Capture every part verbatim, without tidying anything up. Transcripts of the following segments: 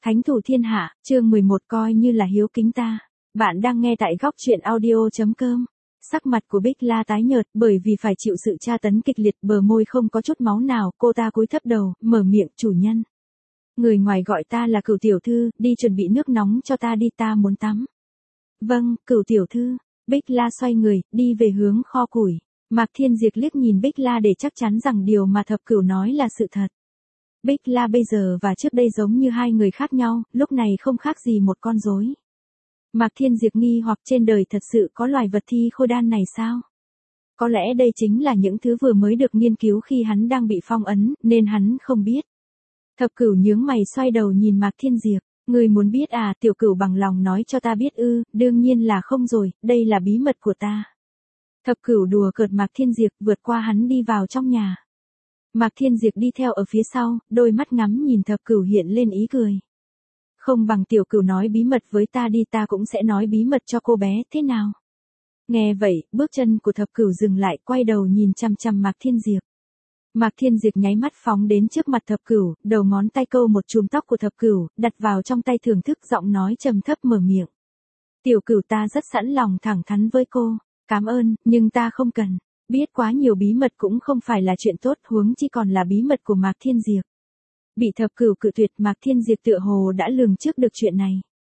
Thánh thủ thiên hạ, chương mười một coi như là hiếu kính ta. Bạn đang nghe tại góc truyện audio.com. Sắc mặt của Bích La tái nhợt bởi vì phải chịu sự tra tấn kịch liệt, bờ môi không có chút máu nào, cô ta cúi thấp đầu, mở miệng, chủ nhân. Người ngoài gọi ta là Cửu tiểu thư, đi chuẩn bị nước nóng cho ta đi, ta muốn tắm. Vâng, Cửu tiểu thư. Bích La xoay người, đi về hướng kho củi. Mạc Thiên Diệp liếc nhìn Bích La để chắc chắn rằng điều mà Thập Cửu nói là sự thật. Bích La bây giờ và trước đây giống như hai người khác nhau, lúc này không khác gì một con rối. Mạc Thiên Diệp nghi hoặc trên đời thật sự có loài vật thi khôi đan này sao? Có lẽ đây chính là những thứ vừa mới được nghiên cứu khi hắn đang bị phong ấn, nên hắn không biết. Thập Cửu nhướng mày xoay đầu nhìn Mạc Thiên Diệp. Người muốn biết à? Tiểu Cửu bằng lòng nói cho ta biết ư? Đương nhiên là không rồi, đây là bí mật của ta. Thập Cửu đùa cợt Mạc Thiên Diệp, vượt qua hắn đi vào trong nhà. Mạc Thiên Diệp đi theo ở phía sau, đôi mắt ngắm nhìn Thập Cửu hiện lên ý cười. Không bằng Tiểu Cửu nói bí mật với ta đi, ta cũng sẽ nói bí mật cho cô bé, thế nào? Nghe vậy, bước chân của Thập Cửu dừng lại, quay đầu nhìn chằm chằm Mạc Thiên Diệp. Mạc Thiên Diệp nháy mắt phóng đến trước mặt Thập Cửu, đầu ngón tay câu một chùm tóc của Thập Cửu, đặt vào trong tay thưởng thức, giọng nói trầm thấp mở miệng. Tiểu Cửu, ta rất sẵn lòng thẳng thắn với cô. Cảm ơn, nhưng ta không cần. Biết quá nhiều bí mật cũng không phải là chuyện tốt, huống chi còn là bí mật của Mạc Thiên Diệp. Bị Thập Cửu cự tuyệt, Mạc Thiên Diệp tựa hồ đã lường trước được chuyện này.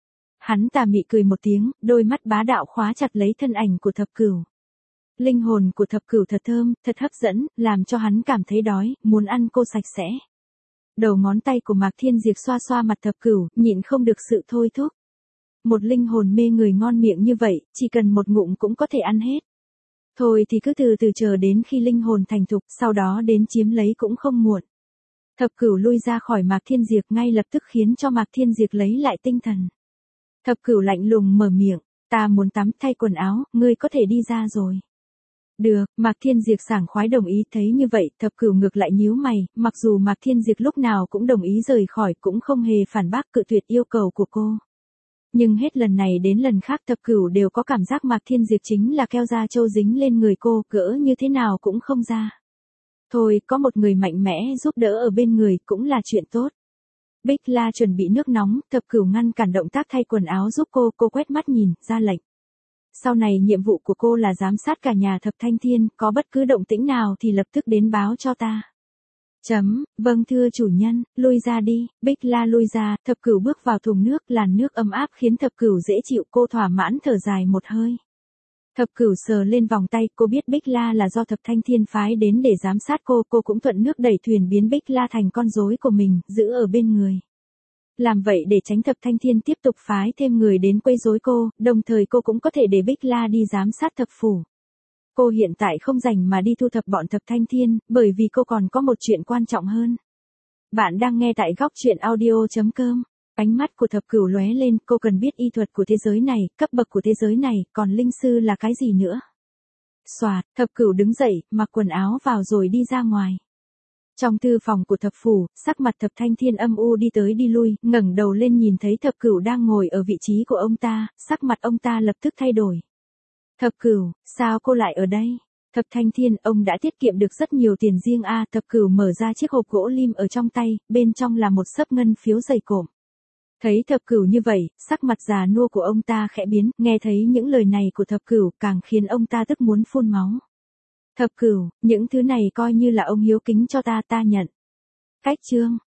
Hắn tà mị cười một tiếng, đôi mắt bá đạo khóa chặt lấy thân ảnh của Thập Cửu. Linh hồn của Thập Cửu thật thơm, thật hấp dẫn, làm cho hắn cảm thấy đói, muốn ăn cô sạch sẽ. Đầu ngón tay của Mạc Thiên Diệp xoa xoa mặt Thập Cửu, nhịn không được sự thôi thúc. Một linh hồn mê người ngon miệng như vậy, chỉ cần một ngụm cũng có thể ăn hết. Thôi thì cứ từ từ chờ đến khi linh hồn thành thục, sau đó đến chiếm lấy cũng không muộn. Thập Cửu lui ra khỏi Mạc Thiên Diệp ngay lập tức khiến cho Mạc Thiên Diệp lấy lại tinh thần. Thập Cửu lạnh lùng mở miệng, ta muốn tắm thay quần áo, ngươi có thể đi ra rồi. Được, Mạc Thiên Diệp sảng khoái đồng ý, thấy như vậy, Thập Cửu ngược lại nhíu mày, mặc dù Mạc Thiên Diệp lúc nào cũng đồng ý rời khỏi, cũng không hề phản bác cự tuyệt yêu cầu của cô. Nhưng hết lần này đến lần khác Thập Cửu đều có cảm giác Mạc Thiên Diệp chính là keo da trâu dính lên người cô, cỡ như thế nào cũng không ra. Thôi, có một người mạnh mẽ giúp đỡ ở bên người cũng là chuyện tốt. Bích La chuẩn bị nước nóng, Thập Cửu ngăn cản động tác thay quần áo giúp cô, cô quét mắt nhìn, ra lệnh. Sau này nhiệm vụ của cô là giám sát cả nhà Thập Thanh Thiên, có bất cứ động tĩnh nào thì lập tức đến báo cho ta. Chấm, vâng thưa chủ nhân, lui ra đi. Bích La lui ra, Thập Cửu bước vào thùng nước, làn nước ấm áp khiến Thập Cửu dễ chịu, cô thỏa mãn thở dài một hơi. Thập Cửu sờ lên vòng tay, cô biết Bích La là do Thập Thanh Thiên phái đến để giám sát cô, cô cũng thuận nước đẩy thuyền biến Bích La thành con rối của mình, giữ ở bên người. Làm vậy để tránh Thập Thanh Thiên tiếp tục phái thêm người đến quấy rối cô, đồng thời cô cũng có thể để Bích La đi giám sát Thập Phủ. Cô hiện tại không rảnh mà đi thu thập bọn Thập Thanh Thiên, bởi vì cô còn có một chuyện quan trọng hơn. Bạn đang nghe tại góc truyện audio.com. Ánh mắt của Thập Cửu lóe lên, cô cần biết y thuật của thế giới này, cấp bậc của thế giới này, còn linh sư là cái gì nữa. Xoạt, Thập Cửu đứng dậy, mặc quần áo vào rồi đi ra ngoài. Trong thư phòng của Thập Phủ, sắc mặt Thập Thanh Thiên âm u đi tới đi lui, ngẩng đầu lên nhìn thấy Thập Cửu đang ngồi ở vị trí của ông ta, sắc mặt ông ta lập tức thay đổi. Thập Cửu, sao cô lại ở đây? Thập Thanh Thiên, ông đã tiết kiệm được rất nhiều tiền riêng a. À, Thập Cửu mở ra chiếc hộp gỗ lim ở trong tay, bên trong là một xấp ngân phiếu dày cộm. Thấy Thập Cửu như vậy, sắc mặt già nua của ông ta khẽ biến, nghe thấy những lời này của Thập Cửu càng khiến ông ta tức muốn phun máu. Thập Cửu, những thứ này coi như là ông hiếu kính cho ta, ta nhận. Cách chương,